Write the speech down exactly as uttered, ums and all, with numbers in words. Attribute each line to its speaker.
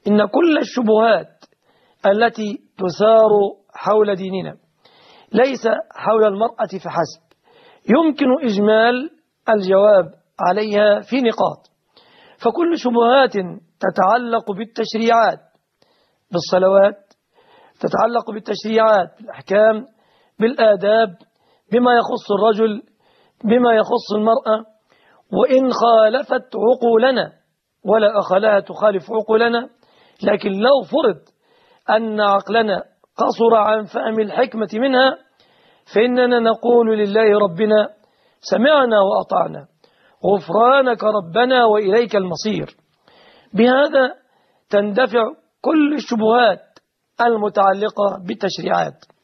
Speaker 1: إن كل الشبهات التي تثار حول ديننا ليس حول المرأة فحسب، يمكن إجمال الجواب عليها في نقاط. فكل شبهات تتعلق بالتشريعات، بالصلوات، تتعلق بالتشريعات، بالأحكام، بالآداب، بما يخص الرجل، بما يخص المرأة، وإن خالفت عقولنا ولا أخلاها تخالف عقولنا، لكن لو فرض أن عقلنا قصر عن فهم الحكمة منها فإننا نقول لله ربنا سمعنا وأطعنا، غفرانك ربنا وإليك المصير. بهذا تندفع كل الشبهات المتعلقة بالتشريعات.